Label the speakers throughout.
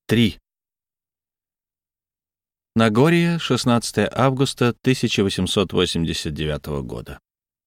Speaker 1: 3. Нагорье, 16 августа 1889 года.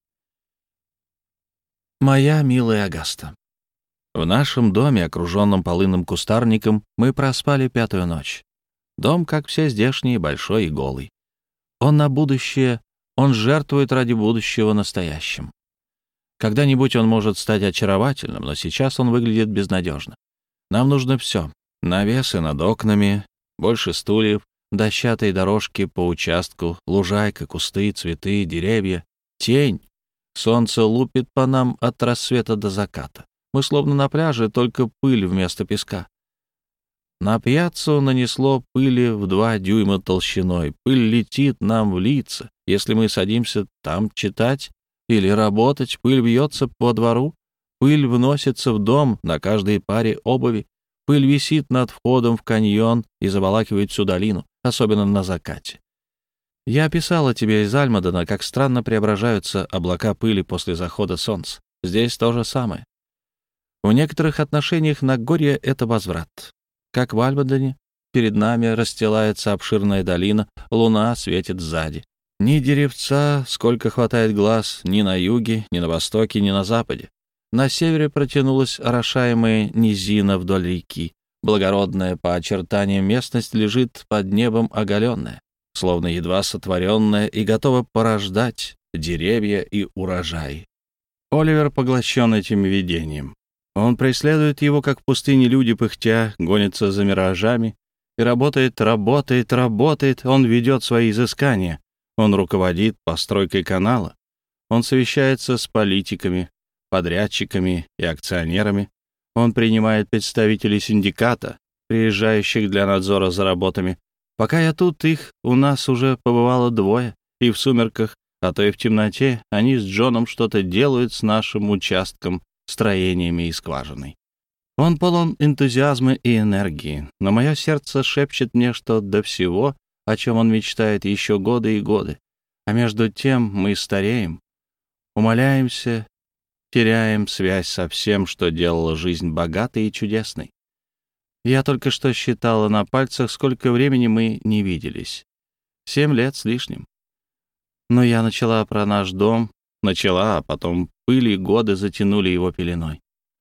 Speaker 1: Моя милая Агаста, в нашем доме, окруженном полынным кустарником, мы проспали 5-ю ночь. Дом, как все здешние, большой и голый. Он на будущее, он жертвует ради будущего настоящим. Когда-нибудь он может стать очаровательным, но сейчас он выглядит безнадежно. Нам нужно все. Навесы над окнами, больше стульев, дощатые дорожки по участку, лужайка, кусты, цветы, деревья, тень. Солнце лупит по нам от рассвета до заката. Мы словно на пляже, только пыль вместо песка. На пьяццу нанесло пыли в 2 дюйма толщиной. Пыль летит нам в лица. Если мы садимся там читать или работать, пыль бьется по двору, пыль вносится в дом на каждой паре обуви. Пыль висит над входом в каньон и заволакивает всю долину, особенно на закате. Я описала тебе из Альмадена, как странно преображаются облака пыли после захода солнца. Здесь то же самое. В некоторых отношениях Нагорье — это возврат. Как в Альмадене, перед нами расстилается обширная долина, луна светит сзади. Ни деревца, сколько хватает глаз, ни на юге, ни на востоке, ни на западе. На севере протянулась орошаемая низина вдоль реки. Благородная по очертаниям местность лежит под небом оголенная, словно едва сотворенная, и готова порождать деревья и урожай. Оливер поглощен этим видением. Он преследует его, как в пустыне люди, пыхтя, гонится за миражами и работает. Он ведет свои изыскания. Он руководит постройкой канала. Он совещается с политиками, подрядчиками и акционерами. Он принимает представителей синдиката, приезжающих для надзора за работами. Пока я тут, их у нас уже побывало 2, и в сумерках, а то и в темноте, они с Джоном что-то делают с нашим участком, строениями и скважиной. Он полон энтузиазма и энергии, но мое сердце шепчет мне, что до всего, о чем он мечтает, еще годы и годы. А между тем мы стареем, умаляемся, теряем связь со всем, что делало жизнь богатой и чудесной. Я только что считала на пальцах, сколько времени мы не виделись. 7 лет с лишним. Но я начала про наш дом, а потом пыль и годы затянули его пеленой.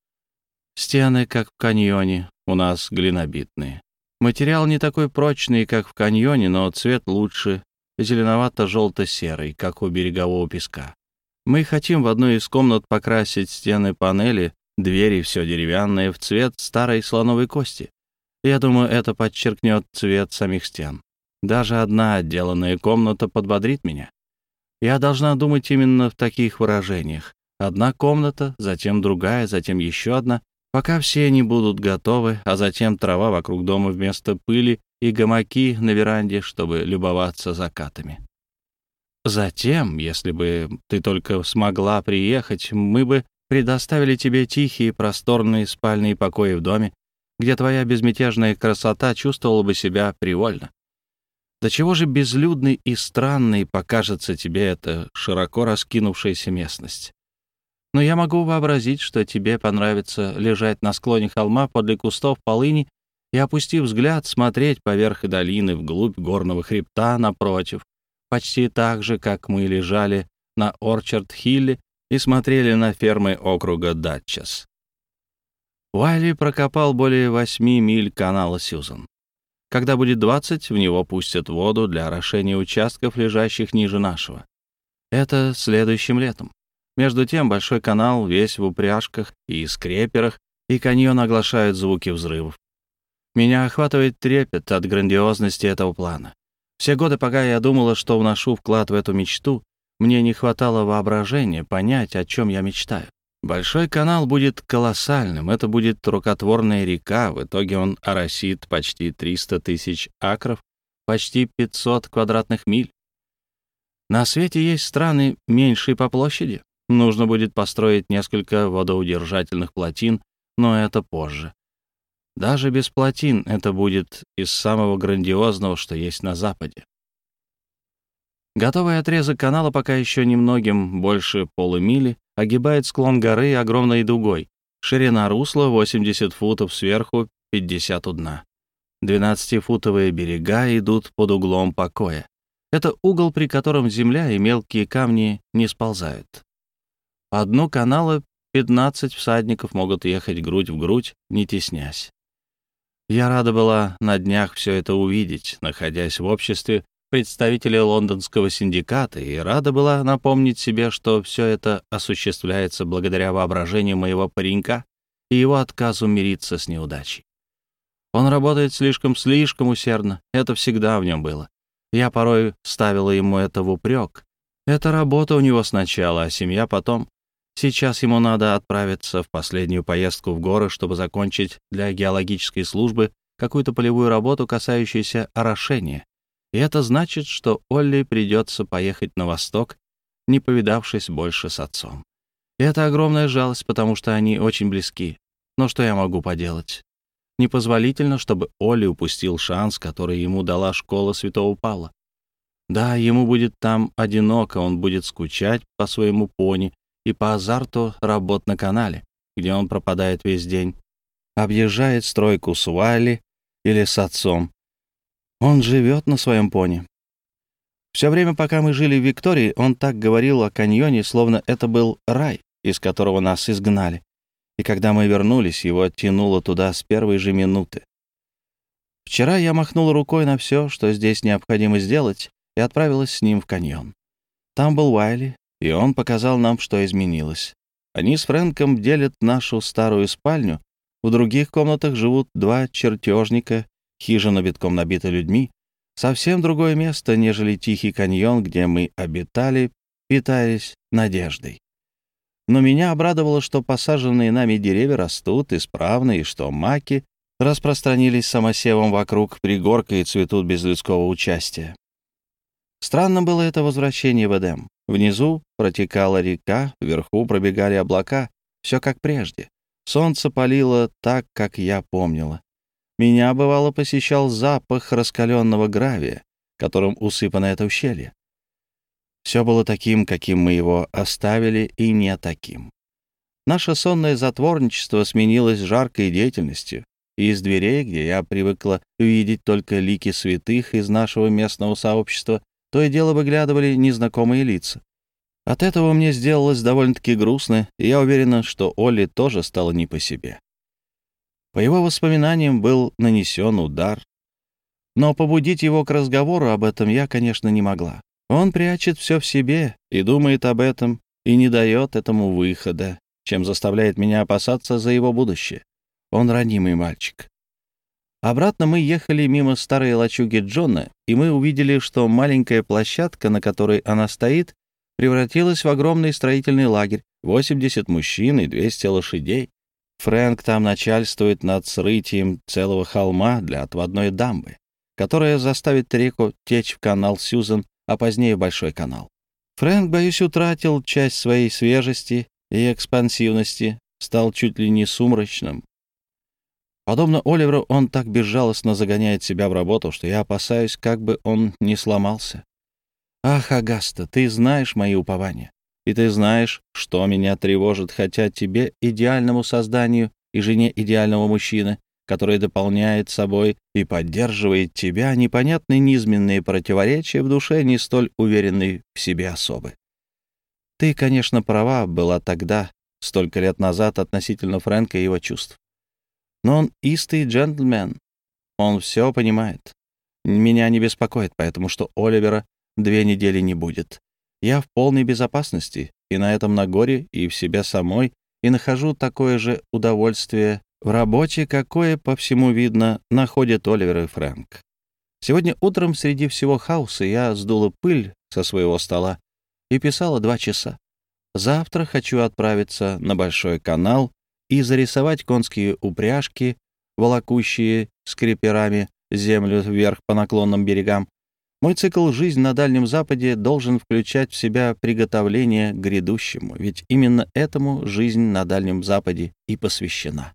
Speaker 1: Стены, как в каньоне, у нас глинобитные. Материал не такой прочный, как в каньоне, но цвет лучше, зеленовато-желто-серый, как у берегового песка. Мы хотим в одной из комнат покрасить стены, панели, двери, все деревянное, в цвет старой слоновой кости. Я думаю, это подчеркнет цвет самих стен. Даже одна отделанная комната подбодрит меня. Я должна думать именно в таких выражениях. Одна комната, затем другая, затем еще одна, пока все не будут готовы, а затем трава вокруг дома вместо пыли и гамаки на веранде, чтобы любоваться закатами. Затем, если бы ты только смогла приехать, мы бы предоставили тебе тихие, просторные спальные покои в доме, где твоя безмятежная красота чувствовала бы себя привольно. До чего же безлюдной и странной покажется тебе эта широко раскинувшаяся местность. Но я могу вообразить, что тебе понравится лежать на склоне холма подле кустов полыни и, опустив взгляд, смотреть поверх долины вглубь горного хребта напротив, почти так же, как мы лежали на Орчард-Хилле и смотрели на фермы округа Датчас. Уайли прокопал более 8 миль канала Сьюзан. Когда будет 20, в него пустят воду для орошения участков, лежащих ниже нашего. Это следующим летом. Между тем большой канал весь в упряжках и скреперах, и каньон оглашают звуки взрывов. Меня охватывает трепет от грандиозности этого плана. Все годы, пока я думала, что вношу вклад в эту мечту, мне не хватало воображения понять, о чем я мечтаю. Большой канал будет колоссальным, это будет рукотворная река, в итоге он оросит почти 300 тысяч акров, почти 500 квадратных миль. На свете есть страны меньшие по площади. Нужно будет построить несколько водоудержательных плотин, но это позже. Даже без плотин это будет из самого грандиозного, что есть на Западе. Готовый отрезок канала пока еще немногим больше полумили, огибает склон горы огромной дугой. Ширина русла 80 футов сверху, 50 у дна. 12-футовые берега идут под углом покоя. Это угол, при котором земля и мелкие камни не сползают. По дну канала 15 всадников могут ехать грудь в грудь, не теснясь. Я рада была на днях все это увидеть, находясь в обществе представителей лондонского синдиката, и рада была напомнить себе, что все это осуществляется благодаря воображению моего паренька и его отказу мириться с неудачей. Он работает слишком усердно, это всегда в нем было. Я порой ставила ему это в упрек. Это работа у него сначала, а семья потом. Сейчас ему надо отправиться в последнюю поездку в горы, чтобы закончить для геологической службы какую-то полевую работу, касающуюся орошения. И это значит, что Олли придется поехать на восток, не повидавшись больше с отцом. И это огромная жалость, потому что они очень близки. Но что я могу поделать? Непозволительно, чтобы Олли упустил шанс, который ему дала школа Святого Павла. Да, ему будет там одиноко, он будет скучать по своему пони и по азарту работ на канале, где он пропадает весь день, объезжает стройку с Уайли или с отцом. Он живет на своем пони. Все время, пока мы жили в Виктории, он так говорил о каньоне, словно это был рай, из которого нас изгнали. И когда мы вернулись, его тянуло туда с первой же минуты. Вчера я махнул рукой на все, что здесь необходимо сделать, и отправилась с ним в каньон. Там был Уайли, и он показал нам, что изменилось. Они с Фрэнком делят нашу старую спальню, в других комнатах живут 2 чертежника, хижина битком набита людьми, совсем другое место, нежели тихий каньон, где мы обитали, питаясь надеждой. Но меня обрадовало, что посаженные нами деревья растут исправно, и что маки распространились самосевом вокруг пригорка и цветут без людского участия. Странно было это возвращение в Эдем. Внизу протекала река, вверху пробегали облака, все как прежде. Солнце палило так, как я помнила. Меня, бывало, посещал запах раскаленного гравия, которым усыпано это ущелье. Все было таким, каким мы его оставили, и не таким. Наше сонное затворничество сменилось жаркой деятельностью, и из дверей, где я привыкла видеть только лики святых из нашего местного сообщества, то и дело выглядывали незнакомые лица. От этого мне сделалось довольно-таки грустно, и я уверена, что Олли тоже стало не по себе. По его воспоминаниям был нанесен удар, но побудить его к разговору об этом я, конечно, не могла. Он прячет все в себе и думает об этом, и не дает этому выхода, чем заставляет меня опасаться за его будущее. Он ранимый мальчик. Обратно мы ехали мимо старой лачуги Джона, и мы увидели, что маленькая площадка, на которой она стоит, превратилась в огромный строительный лагерь, 80 мужчин и 200 лошадей. Фрэнк там начальствует над срытием целого холма для отводной дамбы, которая заставит реку течь в канал Сьюзен, а позднее в Большой канал. Фрэнк, боюсь, утратил часть своей свежести и экспансивности, стал чуть ли не сумрачным. Подобно Оливеру, он так безжалостно загоняет себя в работу, что я опасаюсь, как бы он не сломался. Ах, Агаста, ты знаешь мои упования, и ты знаешь, что меня тревожит, хотя тебе, идеальному созданию и жене идеального мужчины, который дополняет собой и поддерживает тебя, непонятные низменные противоречия в душе не столь уверенной в себе особы. Ты, конечно, права была тогда, столько лет назад, относительно Фрэнка и его чувств. Но он истый джентльмен, он все понимает. Меня не беспокоит, поэтому что Оливера 2 недели не будет. Я в полной безопасности и на этом Нагоре, и в себе самой, и нахожу такое же удовольствие в работе, какое, по всему видно, находят Оливер и Фрэнк. Сегодня утром среди всего хаоса я сдула пыль со своего стола и писала 2 часа. Завтра хочу отправиться на Большой канал и зарисовать конские упряжки, волокущие скриперами землю вверх по наклонным берегам. Мой цикл «Жизнь на Дальнем Западе» должен включать в себя приготовление к грядущему, ведь именно этому жизнь на Дальнем Западе и посвящена.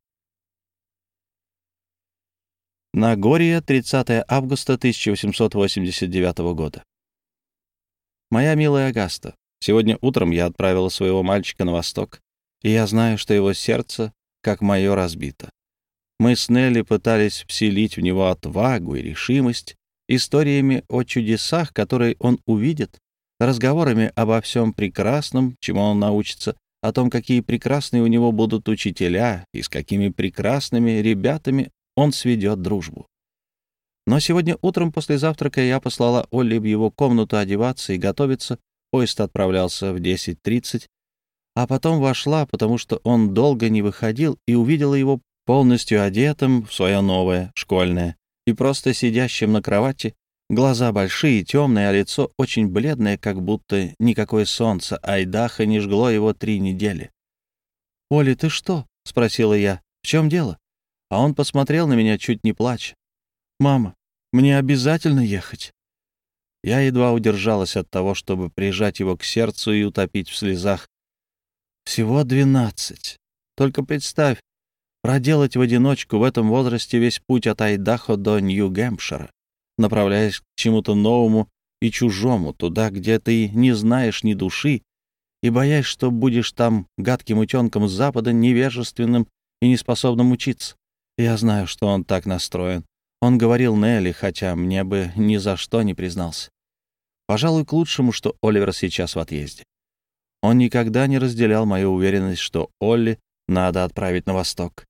Speaker 1: Нагорье, 30 августа 1889 года. Моя милая Агаста, сегодня утром я отправила своего мальчика на восток, и я знаю, что его сердце, как мое, разбито. Мы с Нелли пытались вселить в него отвагу и решимость историями о чудесах, которые он увидит, разговорами обо всем прекрасном, чему он научится, о том, какие прекрасные у него будут учителя и с какими прекрасными ребятами он сведет дружбу. Но сегодня утром после завтрака я послала Олли в его комнату одеваться и готовиться. Поезд отправлялся в 10:30, а потом вошла, потому что он долго не выходил, и увидела его полностью одетым в свое новое, школьное, и просто сидящим на кровати, глаза большие, темные, а лицо очень бледное, как будто никакое солнце Айдахо не жгло его 3 недели. «Оли, ты что?» — спросила я. «В чем дело?» А он посмотрел на меня, чуть не плача. «Мама, мне обязательно ехать?» Я едва удержалась от того, чтобы прижать его к сердцу и утопить в слезах. Всего 12. Только представь, проделать в одиночку в этом возрасте весь путь от Айдахо до Нью-Гэмпшира, направляясь к чему-то новому и чужому, туда, где ты не знаешь ни души, и боясь, что будешь там гадким утенком с запада, невежественным и неспособным учиться. Я знаю, что он так настроен. Он говорил Нелли, хотя мне бы ни за что не признался. Пожалуй, к лучшему, что Оливер сейчас в отъезде. Он никогда не разделял мою уверенность, что Олли надо отправить на восток.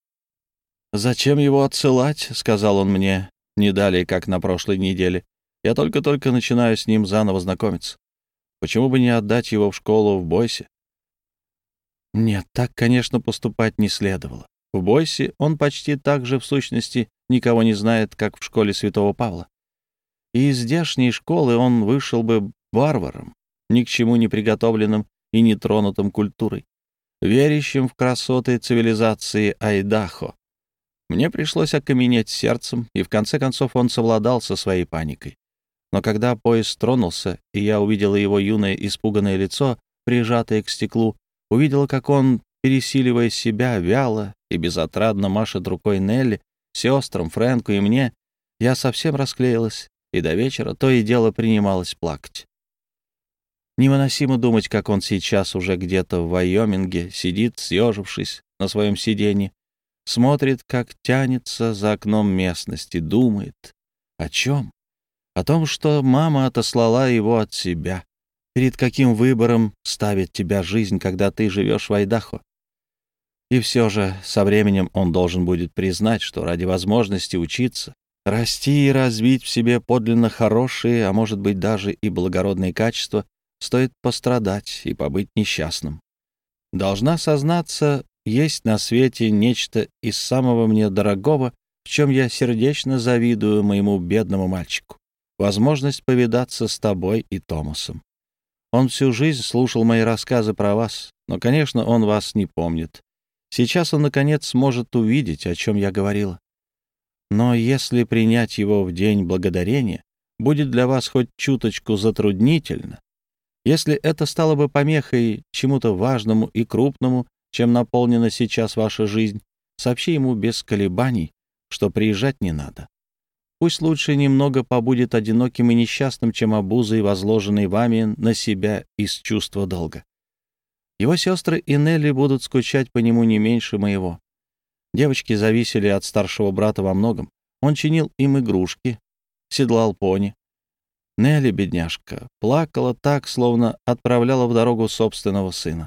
Speaker 1: «Зачем его отсылать?» — сказал он мне, не далее, как на прошлой неделе. «Я только-только начинаю с ним заново знакомиться. Почему бы не отдать его в школу в Бойсе?» Нет, так, конечно, поступать не следовало. В Бойсе он почти так же, в сущности, никого не знает, как в школе Святого Павла. И из здешней школы он вышел бы варваром, ни к чему не приготовленным и не тронутым культурой, верящим в красоты цивилизации Айдахо. Мне пришлось окаменеть сердцем, и в конце концов он совладал со своей паникой. Но когда поезд тронулся, и я увидела его юное испуганное лицо, прижатое к стеклу, увидела, как он, пересиливая себя, вяло и безотрадно машет рукой Нелли, сестрам, Фрэнку и мне, я совсем расклеилась, и до вечера то и дело принималась плакать. Невыносимо думать, как он сейчас уже где-то в Вайоминге сидит, съежившись на своем сиденье, смотрит, как тянется за окном местности, думает. О чем? О том, что мама отослала его от себя. Перед каким выбором ставит тебя жизнь, когда ты живешь в Айдахо? И все же со временем он должен будет признать, что ради возможности учиться, расти и развить в себе подлинно хорошие, а может быть даже и благородные качества, стоит пострадать и побыть несчастным. Должна сознаться, есть на свете нечто из самого мне дорогого, в чем я сердечно завидую моему бедному мальчику. Возможность повидаться с тобой и Томасом. Он всю жизнь слушал мои рассказы про вас, но, конечно, он вас не помнит. Сейчас он, наконец, сможет увидеть, о чем я говорила. Но если принять его в день благодарения, будет для вас хоть чуточку затруднительно, если это стало бы помехой чему-то важному и крупному, чем наполнена сейчас ваша жизнь, сообщи ему без колебаний, что приезжать не надо. Пусть лучше немного побудет одиноким и несчастным, чем обузой, возложенной вами на себя из чувства долга. Его сестры и Нелли будут скучать по нему не меньше моего. Девочки зависели от старшего брата во многом. Он чинил им игрушки, седлал пони. Нелли, бедняжка, плакала так, словно отправляла в дорогу собственного сына.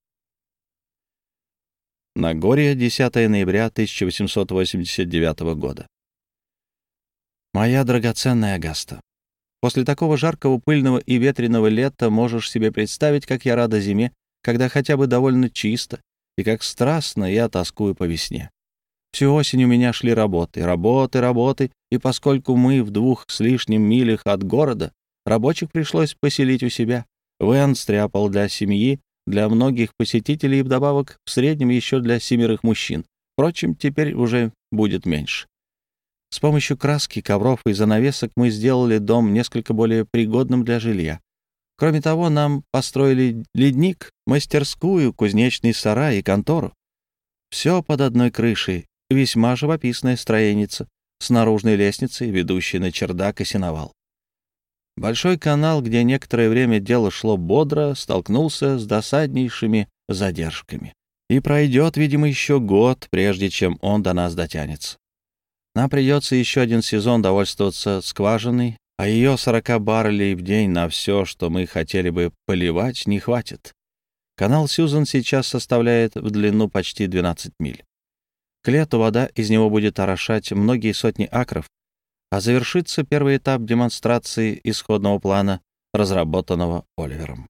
Speaker 1: Нагорье, 10 ноября 1889 года. Моя драгоценная Агаста, после такого жаркого, пыльного и ветреного лета можешь себе представить, как я рада зиме, когда хотя бы довольно чисто, и как страстно я тоскую по весне. Всю осень у меня шли работы, и поскольку мы в 2 с лишним милях от города, рабочих пришлось поселить у себя. Вэн стряпал для семьи, для многих посетителей и вдобавок в среднем еще для 7 мужчин. Впрочем, теперь уже будет меньше. С помощью краски, ковров и занавесок мы сделали дом несколько более пригодным для жилья. Кроме того, нам построили ледник, мастерскую, кузнечный сарай и контору. Все под одной крышей, весьма живописная строеница, с наружной лестницей, ведущей на чердак и сеновал. Большой канал, где некоторое время дело шло бодро, столкнулся с досаднейшими задержками. И пройдет, видимо, еще год, прежде чем он до нас дотянется. Нам придется еще один сезон довольствоваться скважиной, а ее 40 баррелей в день на все, что мы хотели бы поливать, не хватит. Канал Сьюзен сейчас составляет в длину почти 12 миль. К лету вода из него будет орошать многие сотни акров, а завершится первый этап демонстрации исходного плана, разработанного Оливером.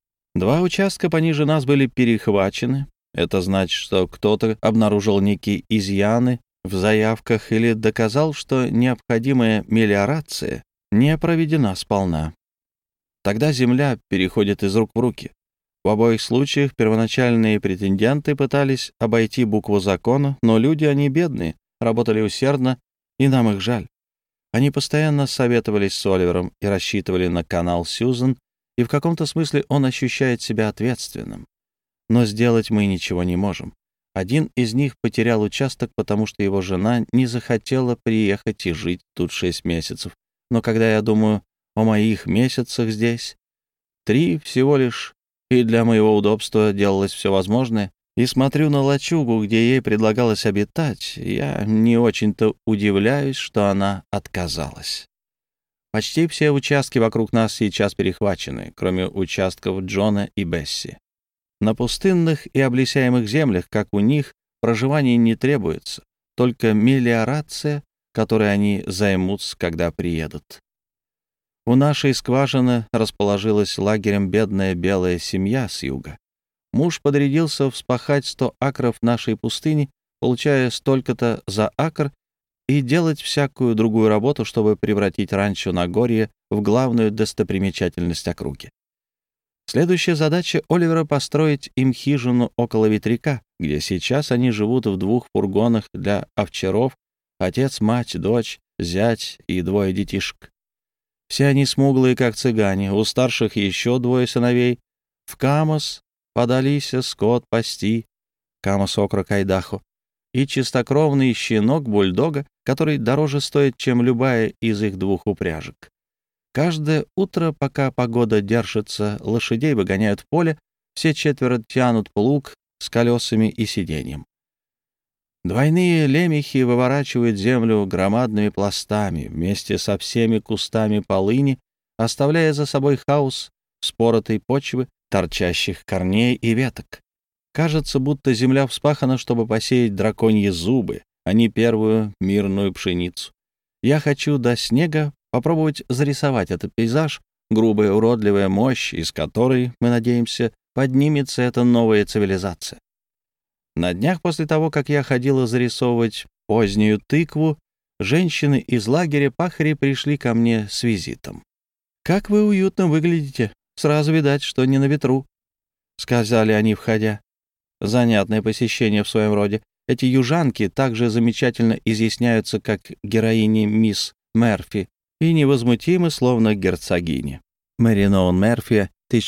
Speaker 1: 2 участка пониже нас были перехвачены. Это значит, что кто-то обнаружил некие изъяны в заявках или доказал, что необходимая мелиорация не проведена сполна. Тогда земля переходит из рук в руки. В обоих случаях первоначальные претенденты пытались обойти букву закона, но люди, они бедные, работали усердно, и нам их жаль. Они постоянно советовались с Оливером и рассчитывали на канал Сьюзен, и в каком-то смысле он ощущает себя ответственным. Но сделать мы ничего не можем. Один из них потерял участок, потому что его жена не захотела приехать и жить тут 6 месяцев. Но когда я думаю о моих месяцах здесь, 3 всего лишь, и для моего удобства делалось все возможное, и смотрю на лачугу, где ей предлагалось обитать, я не очень-то удивляюсь, что она отказалась. Почти все участки вокруг нас сейчас перехвачены, кроме участков Джона и Бесси. На пустынных и облесяемых землях, как у них, проживание не требуется, только мелиорация, которой они займутся, когда приедут. У нашей скважины расположилась лагерем бедная белая семья с юга. Муж подрядился вспахать 100 акров нашей пустыни, получая столько-то за акр, и делать всякую другую работу, чтобы превратить ранчо Нагорье в главную достопримечательность округи. Следующая задача Оливера — построить им хижину около ветряка, где сейчас они живут в 2 фургонах для овчаров, отец, мать, дочь, зять и 2 детишек. Все они смуглые, как цыгане, у старших еще 2 сыновей. В Камос подались скот пасти, Камос — округ Айдахо, и чистокровный щенок бульдога, который дороже стоит, чем любая из их 2 упряжек. Каждое утро, пока погода держится, лошадей выгоняют в поле, все 4 тянут плуг с колесами и сиденьем. Двойные лемехи выворачивают землю громадными пластами вместе со всеми кустами полыни, оставляя за собой хаос вспоротой почвы, торчащих корней и веток. Кажется, будто земля вспахана, чтобы посеять драконьи зубы, а не первую мирную пшеницу. Я хочу до снега попробовать зарисовать этот пейзаж, грубая уродливая мощь, из которой, мы надеемся, поднимется эта новая цивилизация. На днях после того, как я ходила зарисовывать позднюю тыкву, женщины из лагеря пахари пришли ко мне с визитом. «Как вы уютно выглядите. Сразу видать, что не на ветру», — сказали они, входя. Занятное посещение в своем роде. Эти южанки так же замечательно изъясняются, как героини мисс Мерфи, и невозмутимы, словно герцогини. Мэри Ноун Мерфи,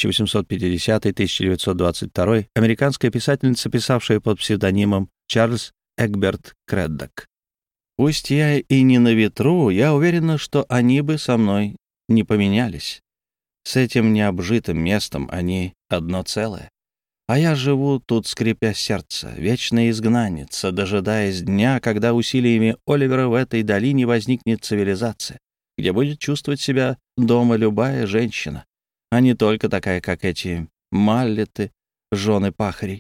Speaker 1: 1850-1922, американская писательница, писавшая под псевдонимом Чарльз Эгберт Креддок. Пусть я и не на ветру, я уверена, что они бы со мной не поменялись. С этим необжитым местом они одно целое. А я живу тут, скрипя сердце, вечная изгнанница, дожидаясь дня, когда усилиями Оливера в этой долине возникнет цивилизация, где будет чувствовать себя дома любая женщина, а не только такая, как эти маллеты, жены пахарей.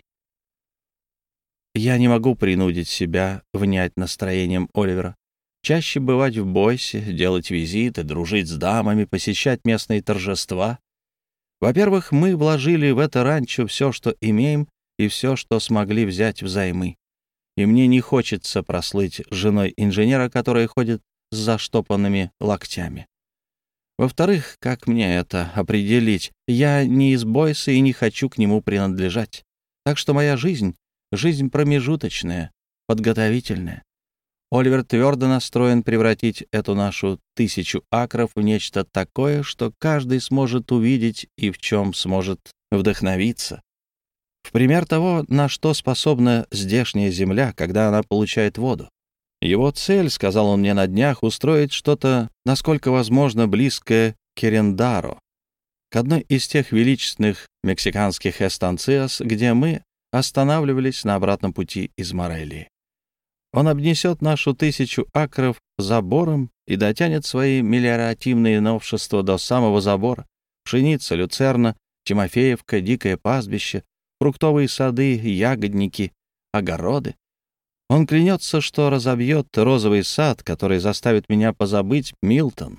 Speaker 1: Я не могу принудить себя внять настроением Оливера. Чаще бывать в Бойсе, делать визиты, дружить с дамами, посещать местные торжества. Во-первых, мы вложили в это ранчо все, что имеем, и все, что смогли взять взаймы. И мне не хочется прослыть женой инженера, которая ходит с заштопанными локтями. Во-вторых, как мне это определить? Я не из Бойса и не хочу к нему принадлежать. Так что моя жизнь — жизнь промежуточная, подготовительная. Оливер твердо настроен превратить эту нашу 1000 акров в нечто такое, что каждый сможет увидеть и в чем сможет вдохновиться. В пример того, на что способна здешняя земля, когда она получает воду. Его цель, сказал он мне на днях, устроить что-то, насколько возможно, близкое к Керендаро, к одной из тех величественных мексиканских эстанциас, где мы останавливались на обратном пути из Морелии. Он обнесет нашу 1000 акров забором и дотянет свои мелиоративные новшества до самого забора. Пшеница, люцерна, Тимофеевка, дикое пастбище, фруктовые сады, ягодники, огороды. Он клянется, что разобьет розовый сад, который заставит меня позабыть Милтон.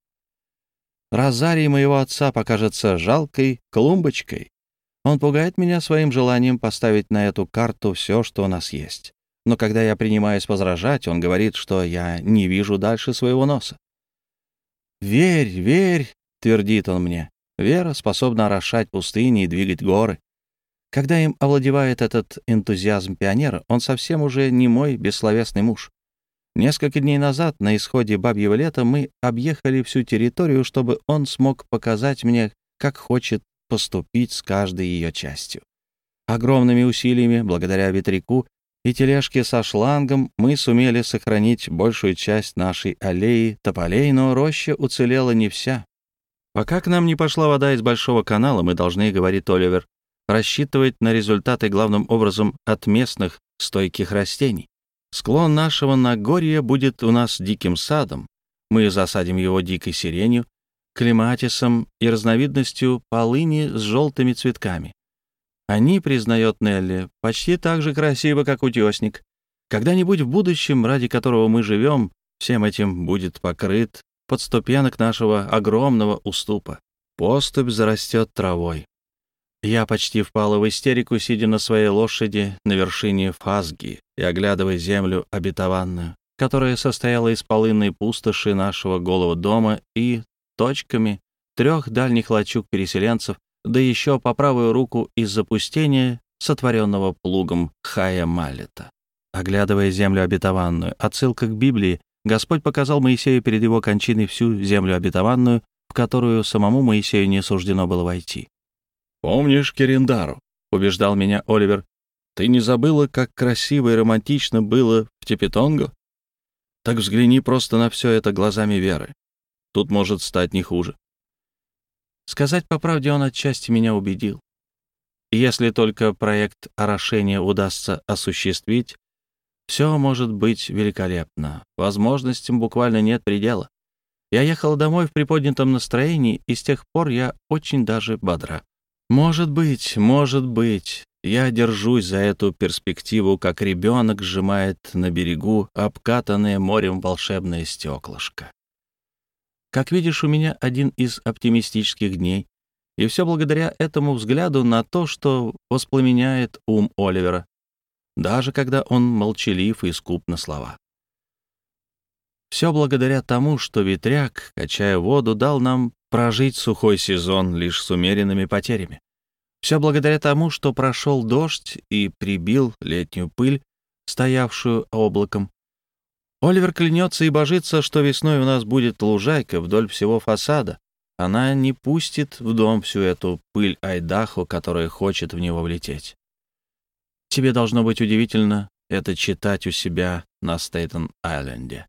Speaker 1: Розарий моего отца покажется жалкой клумбочкой. Он пугает меня своим желанием поставить на эту карту все, что у нас есть. Но когда я принимаюсь возражать, он говорит, что я не вижу дальше своего носа. «Верь, верь», — твердит он мне, — «вера способна орошать пустыни и двигать горы». Когда им овладевает этот энтузиазм пионера, он совсем уже не мой бессловесный муж. Несколько дней назад, на исходе бабьего лета, мы объехали всю территорию, чтобы он смог показать мне, как хочет поступить с каждой ее частью. Огромными усилиями, благодаря ветряку и тележке со шлангом, мы сумели сохранить большую часть нашей аллеи тополей, но роща уцелела не вся. Пока к нам не пошла вода из Большого канала, мы должны, говорит Оливер, рассчитывать на результаты главным образом от местных стойких растений. Склон нашего Нагорья будет у нас диким садом. Мы засадим его дикой сиренью, клематисом и разновидностью полыни с желтыми цветками. Они, признает Нелли, почти так же красивы, как утесник. Когда-нибудь в будущем, ради которого мы живем, всем этим будет покрыт подступенок нашего огромного уступа. Поступь зарастет травой. Я почти впала в истерику, сидя на своей лошади на вершине Фазги и оглядывая землю обетованную, которая состояла из полынной пустоши нашего голого дома и точками 3 дальних лачуг переселенцев, да еще по правую руку из запустения, сотворенного плугом Хая Маллета. Оглядывая землю обетованную, отсылка к Библии, Господь показал Моисею перед его кончиной всю землю обетованную, в которую самому Моисею не суждено было войти. «Помнишь Керендару?» — убеждал меня Оливер. «Ты не забыла, как красиво и романтично было в Тепетонго? Так взгляни просто на все это глазами веры. Тут может стать не хуже». Сказать по правде, он отчасти меня убедил. Если только проект орошения удастся осуществить, все может быть великолепно. Возможностям буквально нет предела. Я ехал домой в приподнятом настроении, и с тех пор я очень даже бодра. Может быть, я держусь за эту перспективу, как ребенок сжимает на берегу обкатанное морем волшебное стеклышко. Как видишь, у меня один из оптимистических дней, и все благодаря этому взгляду на то, что воспламеняет ум Оливера, даже когда он молчалив и скуп на слова. Все благодаря тому, что ветряк, качая воду, дал нам прожить сухой сезон лишь с умеренными потерями. Все благодаря тому, что прошел дождь и прибил летнюю пыль, стоявшую облаком. Оливер клянется и божится, что весной у нас будет лужайка вдоль всего фасада. Она не пустит в дом всю эту пыль Айдахо, которая хочет в него влететь. Тебе должно быть удивительно это читать у себя на Стейтен-Айленде.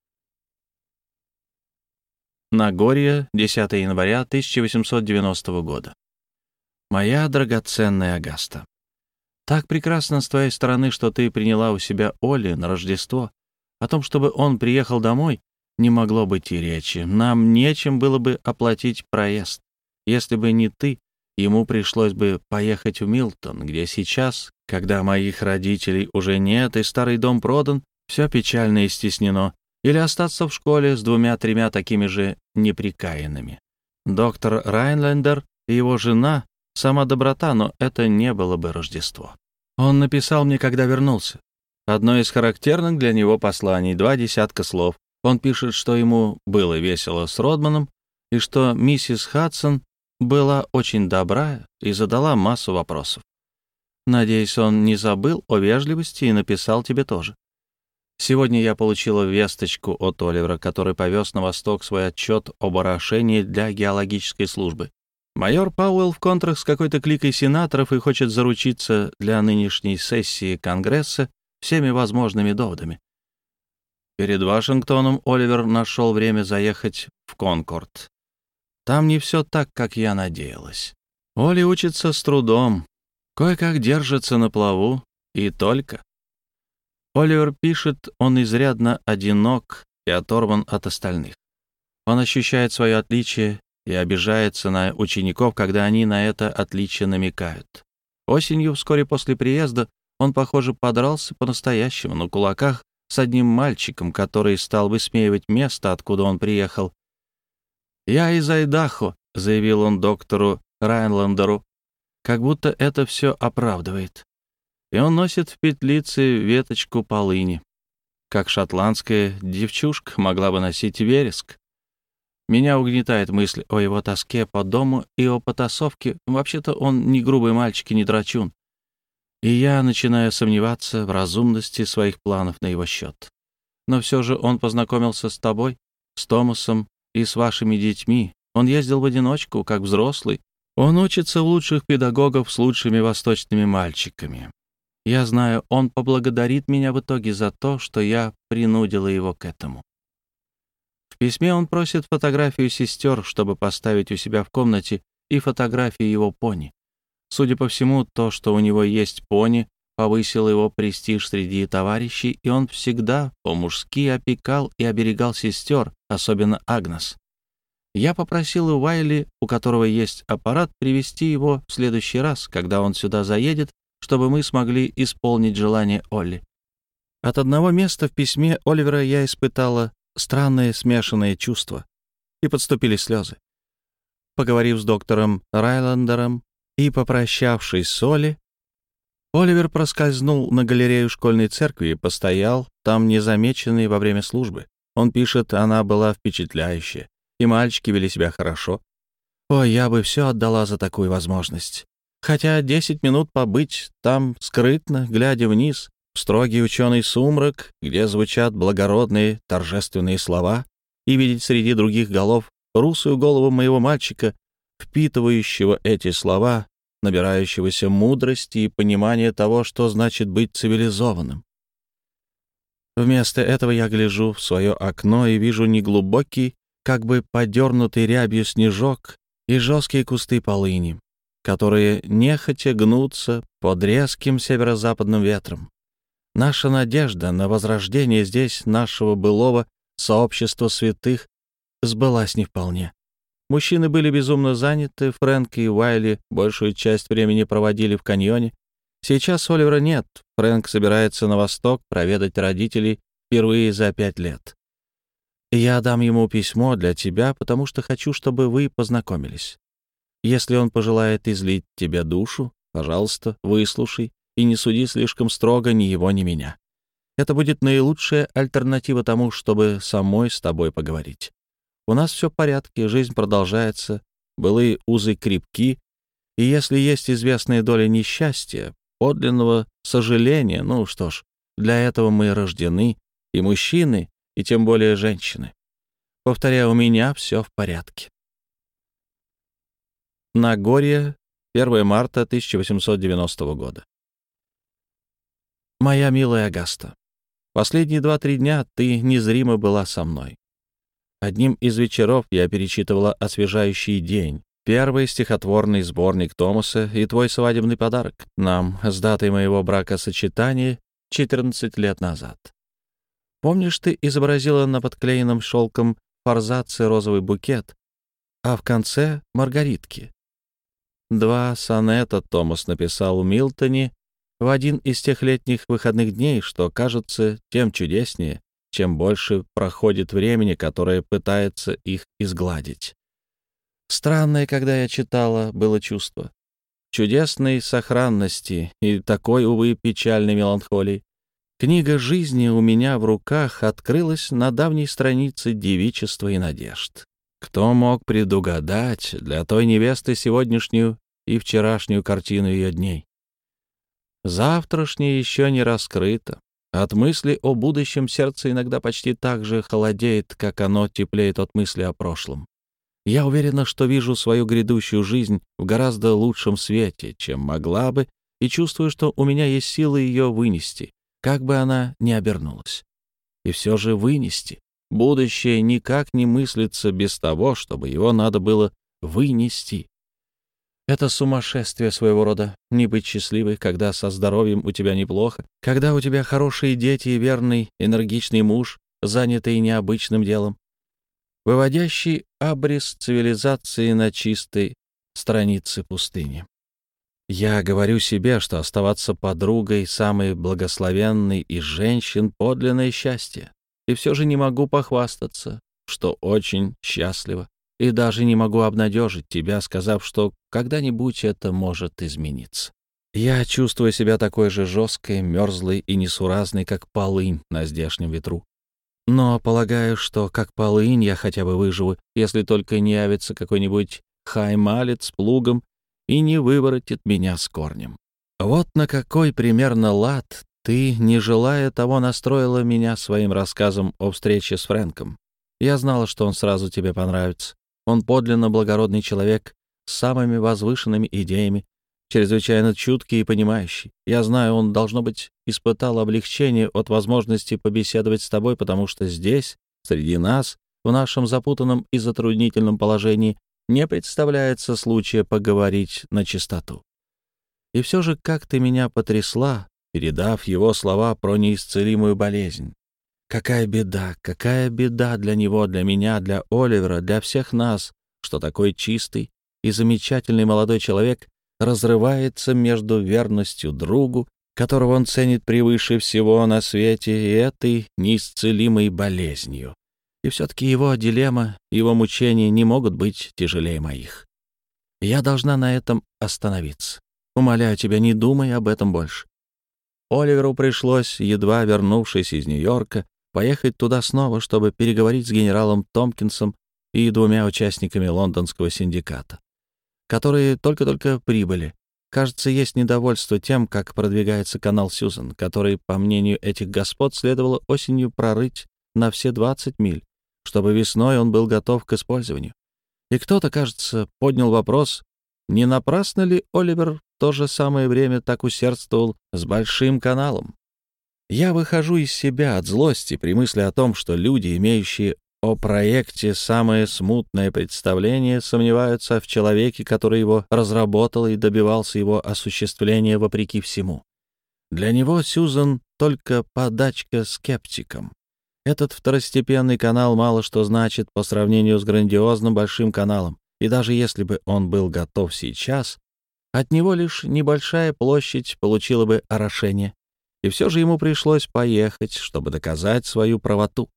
Speaker 1: Нагорье, 10 января 1890 года. Моя драгоценная Агаста, так прекрасно с твоей стороны, что ты приняла у себя Оли на Рождество. О том, чтобы он приехал домой, не могло быть и речи. Нам нечем было бы оплатить проезд. Если бы не ты, ему пришлось бы поехать в Милтон, где сейчас, когда моих родителей уже нет и старый дом продан, все печально и стеснено, или остаться в школе с 2-3 такими же неприкаянными. Доктор Райнлендер и его жена — сама доброта, но это не было бы Рождество. Он написал мне, когда вернулся. Одно из характерных для него посланий, 20 слов. Он пишет, что ему было весело с Родманом и что миссис Хадсон была очень добра и задала массу вопросов. Надеюсь, он не забыл о вежливости и написал тебе тоже. Сегодня я получила весточку от Оливера, который повез на восток свой отчет об орошении для геологической службы. Майор Пауэлл в контрах с какой-то кликой сенаторов и хочет заручиться для нынешней сессии Конгресса всеми возможными доводами. Перед Вашингтоном Оливер нашел время заехать в Конкорд. Там не все так, как я надеялась. Оли учится с трудом. Кое-как держится на плаву, и только. Оливер пишет, он изрядно одинок и оторван от остальных. Он ощущает свое отличие и обижается на учеников, когда они на это отличие намекают. Осенью, вскоре после приезда, он, похоже, подрался по-настоящему на кулаках с одним мальчиком, который стал высмеивать место, откуда он приехал. «Я из Айдахо», — заявил он доктору Райнландеру, как будто это все оправдывает. И он носит в петлице веточку полыни, как шотландская девчушка могла бы носить вереск. Меня угнетает мысль о его тоске по дому и о потасовке. Вообще-то он не грубый мальчик и не драчун. И я начинаю сомневаться в разумности своих планов на его счет. Но все же он познакомился с тобой, с Томасом и с вашими детьми. Он ездил в одиночку, как взрослый. Он учится у лучших педагогов с лучшими восточными мальчиками. Я знаю, он поблагодарит меня в итоге за то, что я принудила его к этому. В письме он просит фотографию сестер, чтобы поставить у себя в комнате, и фотографию его пони. Судя по всему, то, что у него есть пони, повысило его престиж среди товарищей, и он всегда по-мужски опекал и оберегал сестер, особенно Агнес. Я попросил Уайли, у которого есть аппарат, привезти его в следующий раз, когда он сюда заедет, чтобы мы смогли исполнить желание Олли. От одного места в письме Оливера я испытала странное смешанное чувство, и подступили слезы. Поговорив с доктором Райландером и попрощавшись с Олли, Оливер проскользнул на галерею школьной церкви и постоял там незамеченный во время службы. Он пишет, она была впечатляющая, и мальчики вели себя хорошо. Ой, я бы все отдала за такую возможность. Хотя 10 минут побыть там скрытно, глядя вниз, в строгий ученый сумрак, где звучат благородные торжественные слова, и видеть среди других голов русую голову моего мальчика, впитывающего эти слова, набирающегося мудрости и понимания того, что значит быть цивилизованным. Вместо этого я гляжу в свое окно и вижу неглубокий, как бы подернутый рябью снежок и жесткие кусты полыни, которые нехотя гнутся под резким северо-западным ветром. Наша надежда на возрождение здесь нашего былого сообщества святых сбылась не вполне. Мужчины были безумно заняты, Фрэнк и Уайли большую часть времени проводили в каньоне. Сейчас Оливера нет, Фрэнк собирается на восток проведать родителей впервые за 5 лет. Я дам ему письмо для тебя, потому что хочу, чтобы вы познакомились. Если он пожелает излить тебе душу, пожалуйста, выслушай и не суди слишком строго ни его, ни меня. Это будет наилучшая альтернатива тому, чтобы самой с тобой поговорить. У нас все в порядке, жизнь продолжается, былые узы крепки, и если есть известная доля несчастья, подлинного сожаления, ну что ж, для этого мы рождены, и мужчины, и тем более женщины. Повторяю, у меня все в порядке. Нагорье, 1 марта 1890 года. Моя милая Агаста, последние 2-3 дня ты незримо была со мной. Одним из вечеров я перечитывала «Освежающий день», первый стихотворный сборник Томаса и твой свадебный подарок нам с датой моего бракосочетания 14 лет назад. Помнишь, ты изобразила на подклеенном шелком форзаце розовый букет, а в конце — маргаритки? 2 сонета Томас написал в Милтоне в один из тех летних выходных дней, что кажется тем чудеснее, чем больше проходит времени, которое пытается их изгладить. Странное, когда я читала, было чувство чудесной сохранности и такой, увы, печальной меланхолии. Книга жизни у меня в руках открылась на давней странице девичества и надежд. Кто мог предугадать для той невесты сегодняшнюю и вчерашнюю картину ее дней? Завтрашнее еще не раскрыто. От мысли о будущем сердце иногда почти так же холодеет, как оно теплеет от мысли о прошлом. Я уверена, что вижу свою грядущую жизнь в гораздо лучшем свете, чем могла бы, и чувствую, что у меня есть силы ее вынести, как бы она ни обернулась. И все же вынести. Будущее никак не мыслится без того, чтобы его надо было вынести. Это сумасшествие своего рода, не быть счастливой, когда со здоровьем у тебя неплохо, когда у тебя хорошие дети и верный, энергичный муж, занятый необычным делом, выводящий абрис цивилизации на чистой странице пустыни. Я говорю себе, что оставаться подругой самой благословенной из женщин — подлинное счастье, и все же не могу похвастаться, что очень счастлива, и даже не могу обнадежить тебя, сказав, что когда-нибудь это может измениться. Я чувствую себя такой же жесткой, мерзлой и несуразной, как полынь на здешнем ветру. Но полагаю, что как полынь я хотя бы выживу, если только не явится какой-нибудь хаймалец с плугом и не выворотит меня с корнем. Вот на какой примерно лад ты, не желая того, настроила меня своим рассказом о встрече с Фрэнком. Я знала, что он сразу тебе понравится. Он подлинно благородный человек с самыми возвышенными идеями, чрезвычайно чуткий и понимающий. Я знаю, он, должно быть, испытал облегчение от возможности побеседовать с тобой, потому что здесь, среди нас, в нашем запутанном и затруднительном положении, не представляется случая поговорить на чистоту. И все же, как ты меня потрясла, передав его слова про неисцелимую болезнь. Какая беда для него, для меня, для Оливера, для всех нас, что такой чистый и замечательный молодой человек разрывается между верностью другу, которого он ценит превыше всего на свете, и этой неисцелимой болезнью. И все-таки его дилемма, его мучения не могут быть тяжелее моих. Я должна на этом остановиться. Умоляю тебя, не думай об этом больше. Оливеру пришлось, едва вернувшись из Нью-Йорка, поехать туда снова, чтобы переговорить с генералом Томпкинсом и двумя участниками лондонского синдиката, которые только-только прибыли. Кажется, есть недовольство тем, как продвигается канал Сьюзен, который, по мнению этих господ, следовало осенью прорыть на все 20 миль, чтобы весной он был готов к использованию. И кто-то, кажется, поднял вопрос, не напрасно ли Оливер в то же самое время так усердствовал с Большим каналом. Я выхожу из себя от злости при мысли о том, что люди, имеющие о проекте самое смутное представление, сомневаются в человеке, который его разработал и добивался его осуществления вопреки всему. Для него Сьюзен только подачка скептикам. Этот второстепенный канал мало что значит по сравнению с грандиозным Большим каналом, и даже если бы он был готов сейчас, от него лишь небольшая площадь получила бы орошение, и все же ему пришлось поехать, чтобы доказать свою правоту.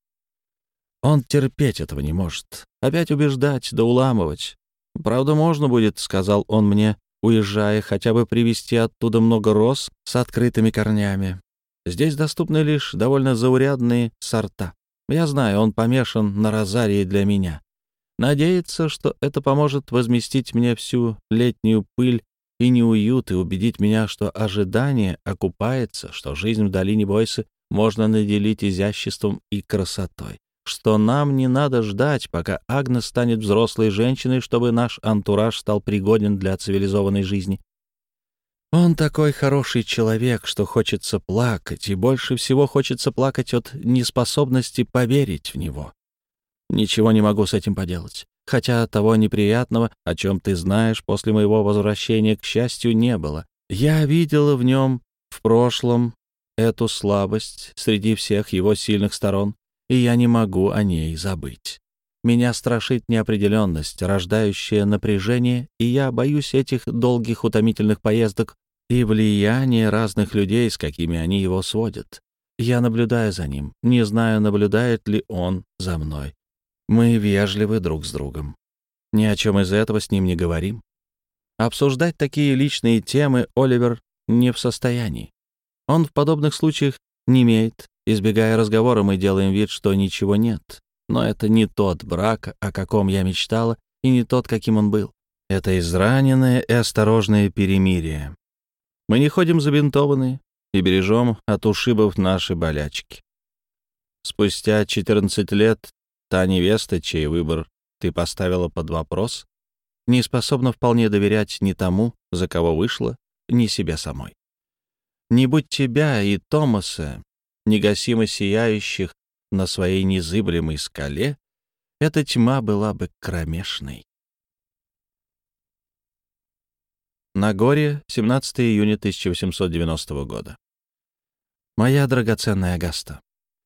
Speaker 1: Он терпеть этого не может, опять убеждать да уламывать. «Правда, можно будет, — сказал он мне, уезжая, — хотя бы привезти оттуда много роз с открытыми корнями. Здесь доступны лишь довольно заурядные сорта. Я знаю, он помешан на розарии для меня. Надеется, что это поможет возместить мне всю летнюю пыль и неуют и убедить меня, что ожидание окупается, что жизнь в долине Бойсы можно наделить изяществом и красотой, что нам не надо ждать, пока Агнес станет взрослой женщиной, чтобы наш антураж стал пригоден для цивилизованной жизни. Он такой хороший человек, что хочется плакать, и больше всего хочется плакать от неспособности поверить в него. Ничего не могу с этим поделать. Хотя того неприятного, о чем ты знаешь, после моего возвращения, к счастью, не было. Я видела в нем в прошлом эту слабость среди всех его сильных сторон, и я не могу о ней забыть. Меня страшит неопределенность, рождающая напряжение, и я боюсь этих долгих утомительных поездок и влияния разных людей, с какими они его сводят. Я наблюдаю за ним, не знаю, наблюдает ли он за мной. Мы вежливы друг с другом. Ни о чем из этого с ним не говорим. Обсуждать такие личные темы Оливер не в состоянии. Он в подобных случаях немеет. Избегая разговора, мы делаем вид, что ничего нет. Но это не тот брак, о каком я мечтала, и не тот, каким он был. Это израненное и осторожное перемирие. Мы не ходим забинтованные и бережем от ушибов наши болячки. Спустя 14 лет та невеста, чей выбор ты поставила под вопрос, не способна вполне доверять ни тому, за кого вышла, ни себе самой. Не будь тебя и Томаса, негасимо сияющих на своей незыблемой скале, эта тьма была бы кромешной. Нагорье, 17 июня 1890 года. Моя драгоценная Агаста,